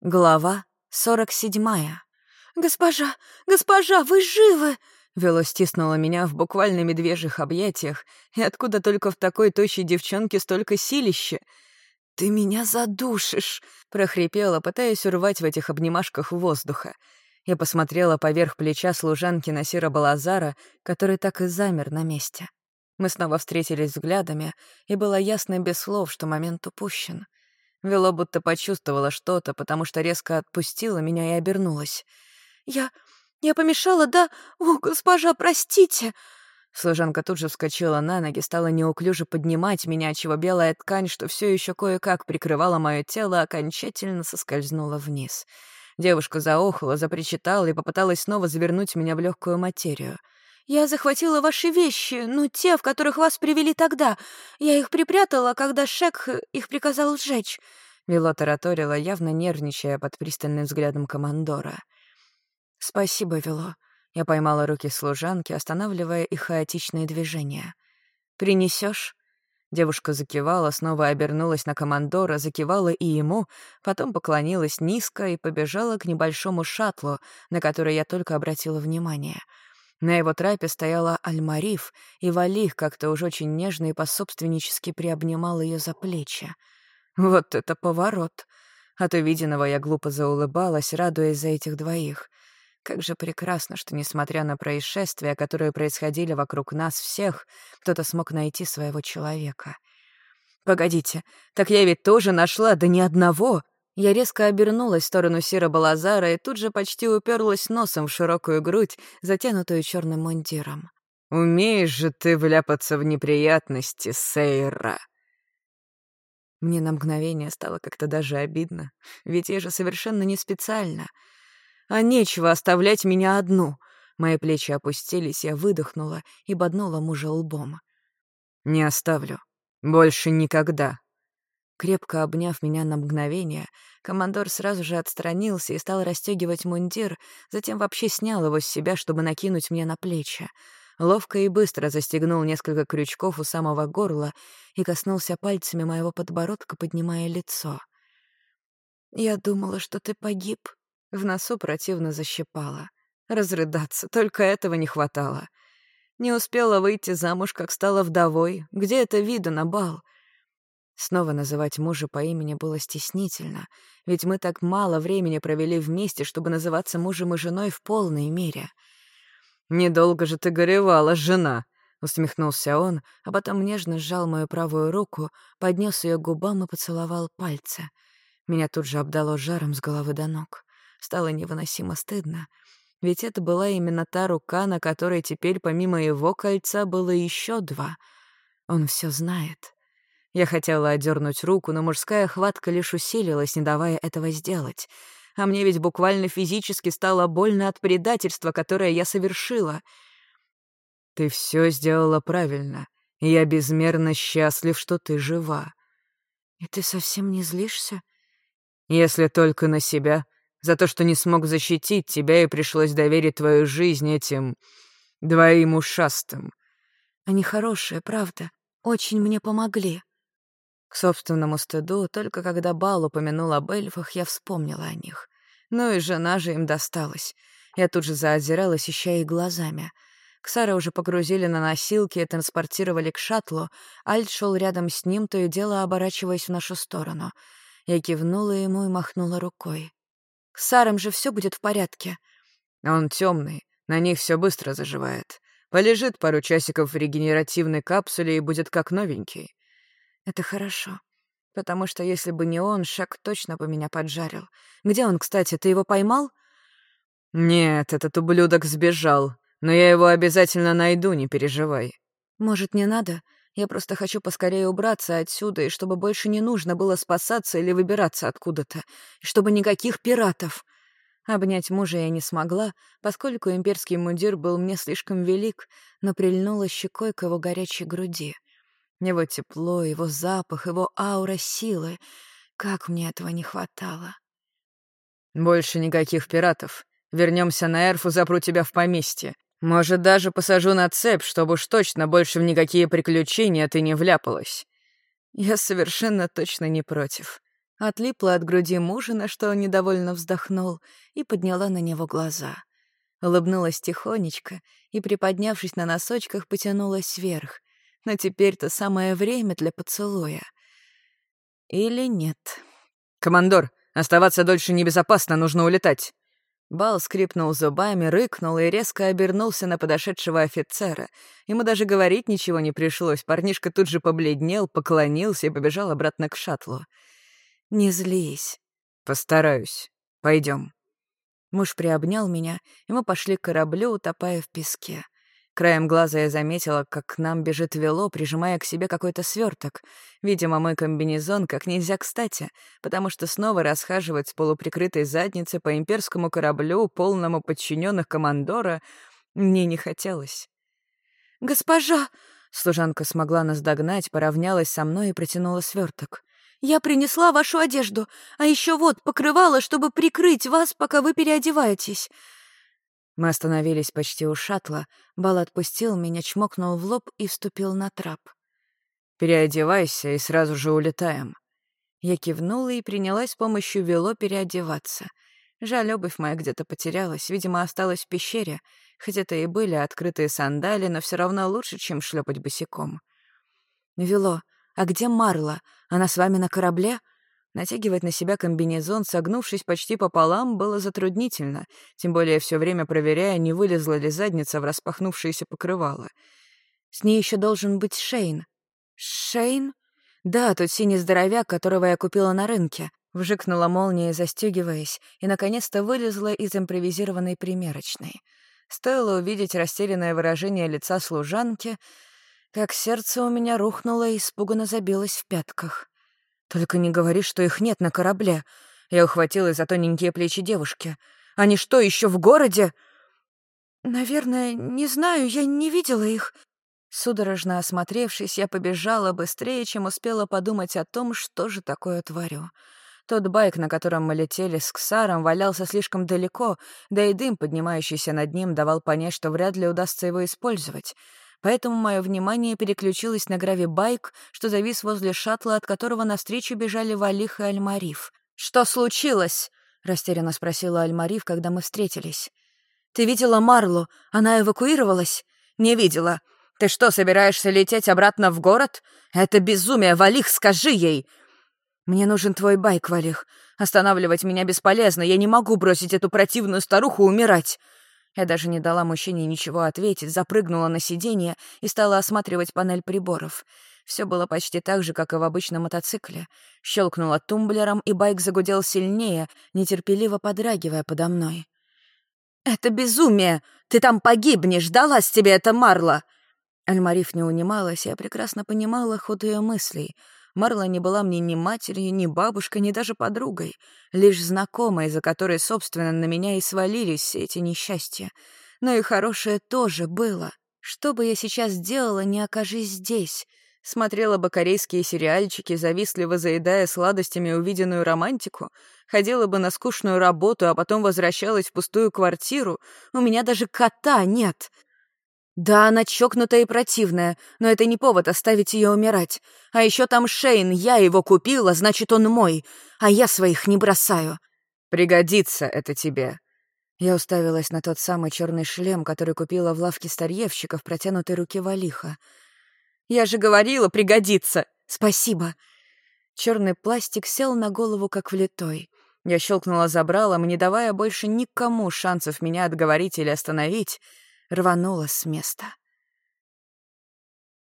Глава 47. «Госпожа! Госпожа, вы живы!» Вело стиснула меня в буквально медвежьих объятиях, и откуда только в такой тощей девчонке столько силища? «Ты меня задушишь!» — прохрипела, пытаясь урвать в этих обнимашках воздуха. Я посмотрела поверх плеча служанки на Сира Балазара, который так и замер на месте. Мы снова встретились взглядами, и было ясно без слов, что момент упущен. Вело будто почувствовала что-то, потому что резко отпустила меня и обернулась. «Я помешала, да? О, госпожа, простите!» Служанка тут же вскочила на ноги, стала неуклюже поднимать меня, чего белая ткань, что все еще кое-как прикрывала мое тело, окончательно соскользнула вниз. Девушка заохала, запричитала и попыталась снова завернуть меня в легкую материю. «Я захватила ваши вещи, те, в которых вас привели тогда. Я их припрятала, когда Шек их приказал сжечь». Вело тараторила, явно нервничая под пристальным взглядом командора. «Спасибо, Вело». Я поймала руки служанки, останавливая их хаотичные движения. «Принесешь?» Девушка закивала, снова обернулась на командора, закивала и ему, потом поклонилась низко и побежала к небольшому шаттлу, на который я только обратила внимание. На его трапе стояла Аль-Мариф, и Валих как-то уж очень нежно и пособственнически приобнимал ее за плечи. Вот это поворот! От увиденного я глупо заулыбалась, радуясь за этих двоих. Как же прекрасно, что, несмотря на происшествия, которые происходили вокруг нас всех, кто-то смог найти своего человека. «Погодите, так я ведь тоже нашла, да ни одного!» Я резко обернулась в сторону Сира Балазара и тут же почти уперлась носом в широкую грудь, затянутую черным мундиром. «Умеешь же ты вляпаться в неприятности, Сейра!» Мне на мгновение стало как-то даже обидно, ведь я же совершенно не специально. А нечего оставлять меня одну. Мои плечи опустились, я выдохнула и боднула мужа лбом. «Не оставлю. Больше никогда». Крепко обняв меня на мгновение, командор сразу же отстранился и стал расстегивать мундир, затем вообще снял его с себя, чтобы накинуть мне на плечи. Ловко и быстро застегнул несколько крючков у самого горла и коснулся пальцами моего подбородка, поднимая лицо. «Я думала, что ты погиб». В носу противно защипало. Разрыдаться, только этого не хватало. Не успела выйти замуж, как стала вдовой. Где это видано, бал? Снова называть мужа по имени было стеснительно, ведь мы так мало времени провели вместе, чтобы называться мужем и женой в полной мере. «Недолго же ты горевала, жена!» — усмехнулся он, а потом нежно сжал мою правую руку, поднес ее к губам и поцеловал пальцы. Меня тут же обдало жаром с головы до ног. Стало невыносимо стыдно, ведь это была именно та рука, на которой теперь помимо его кольца было еще два. Он все знает. Я хотела отдернуть руку, но мужская хватка лишь усилилась, не давая этого сделать. А мне ведь буквально физически стало больно от предательства, которое я совершила. «Ты все сделала правильно, и я безмерно счастлив, что ты жива». «И ты совсем не злишься?» «Если только на себя, за то, что не смог защитить тебя и пришлось доверить твою жизнь этим двоим ушастым». «Они хорошие, правда. Очень мне помогли». К собственному стыду, только когда Бал упомянул об эльфах, я вспомнила о них. Ну и жена же им досталась. Я тут же заозиралась, ища их глазами. Ксара уже погрузили на носилки и транспортировали к шаттлу. Альт шел рядом с ним, то и дело оборачиваясь в нашу сторону. Я кивнула ему и махнула рукой. «С Саром же все будет в порядке». «Он темный, на них все быстро заживает. Полежит пару часиков в регенеративной капсуле и будет как новенький». «Это хорошо, потому что если бы не он, Шак точно бы меня поджарил. Где он, кстати, ты его поймал?» «Нет, этот ублюдок сбежал, но я его обязательно найду, не переживай». «Может, не надо? Я просто хочу поскорее убраться отсюда, и чтобы больше не нужно было спасаться или выбираться откуда-то, и чтобы никаких пиратов». Обнять мужа я не смогла, поскольку имперский мундир был мне слишком велик, но прильнула щекой к его горячей груди. Его тепло, его запах, его аура силы. Как мне этого не хватало. «Больше никаких пиратов. Вернемся на Эрфу, запру тебя в поместье. Может, даже посажу на цепь, чтобы уж точно больше в никакие приключения ты не вляпалась». «Я совершенно точно не против». Отлипла от груди мужа, на что он недовольно вздохнул, и подняла на него глаза. Улыбнулась тихонечко и, приподнявшись на носочках, потянулась вверх. Но теперь-то самое время для поцелуя. Или нет? «Командор, оставаться дольше небезопасно, нужно улетать». Бал скрипнул зубами, рыкнул и резко обернулся на подошедшего офицера. Ему даже говорить ничего не пришлось. Парнишка тут же побледнел, поклонился и побежал обратно к шаттлу. «Не злись». «Постараюсь. Пойдем». Муж приобнял меня, и мы пошли к кораблю, утопая в песке. Краем глаза я заметила, как к нам бежит Вело, прижимая к себе какой-то сверток. Видимо, мой комбинезон как нельзя кстати, потому что снова расхаживать с полуприкрытой задницей по имперскому кораблю, полному подчиненных командора, мне не хотелось. «Госпожа!» — служанка смогла нас догнать, поравнялась со мной и протянула сверток. «Я принесла вашу одежду, а еще вот покрывало, чтобы прикрыть вас, пока вы переодеваетесь». Мы остановились почти у шаттла. Бал отпустил меня, чмокнул в лоб и вступил на трап. «Переодевайся и сразу же улетаем». Я кивнула и принялась с помощью Вело переодеваться. Жаль, обувь моя где-то потерялась, видимо, осталась в пещере, хоть это и были открытые сандали, но все равно лучше, чем шлепать босиком. «Вело, а где Марла? Она с вами на корабле?» Натягивать на себя комбинезон, согнувшись почти пополам, было затруднительно, тем более все время проверяя, не вылезла ли задница в распахнувшееся покрывало. С ней еще должен быть Шейн. «Шейн?» «Да, тот синий здоровяк, которого я купила на рынке». Вжикнула молния, застегиваясь, и наконец-то вылезла из импровизированной примерочной. Стоило увидеть растерянное выражение лица служанки, как сердце у меня рухнуло и испуганно забилось в пятках. «Только не говори, что их нет на корабле». Я ухватилась за тоненькие плечи девушки. «Они что, еще в городе?» «Наверное, не знаю, я не видела их». Судорожно осмотревшись, я побежала быстрее, чем успела подумать о том, что же такое творю. Тот байк, на котором мы летели с Ксаром, валялся слишком далеко, да и дым, поднимающийся над ним, давал понять, что вряд ли удастся его использовать. Поэтому мое внимание переключилось на гравибайк, что завис возле шаттла, от которого навстречу бежали Валих и Аль-Мариф. «Что случилось?» — растерянно спросила Аль-Мариф, когда мы встретились. «Ты видела Марлу? Она эвакуировалась?» «Не видела. Ты что, собираешься лететь обратно в город? Это безумие, Валих, скажи ей!» «Мне нужен твой байк, Валих. Останавливать меня бесполезно. Я не могу бросить эту противную старуху умирать». Я даже не дала мужчине ничего ответить, запрыгнула на сиденье и стала осматривать панель приборов. Все было почти так же, как и в обычном мотоцикле. Щелкнула тумблером, и байк загудел сильнее, нетерпеливо подрагивая подо мной. «Это безумие! Ты там погибнешь! Далась тебе эта Марла!» Аль-Мариф не унималась, я прекрасно понимала ход ее мыслей. Марла не была мне ни матерью, ни бабушкой, ни даже подругой, лишь знакомой, за которой, собственно, на меня и свалились все эти несчастья. Но и хорошее тоже было. Что бы я сейчас делала, не окажись здесь? Смотрела бы корейские сериальчики, завистливо заедая сладостями увиденную романтику? Ходила бы на скучную работу, а потом возвращалась в пустую квартиру? У меня даже кота нет. Да, она чокнутая и противная, но это не повод оставить ее умирать. А еще там Шейн, я его купила, значит, он мой, а я своих не бросаю. «Пригодится это тебе». Я уставилась на тот самый черный шлем, который купила в лавке старьевщика в протянутой руке Валиха. «Я же говорила, пригодится!» «Спасибо!» Черный пластик сел на голову, как влитой. Я щелкнула забралом, не давая больше никому шансов меня отговорить или остановить, рванула с места.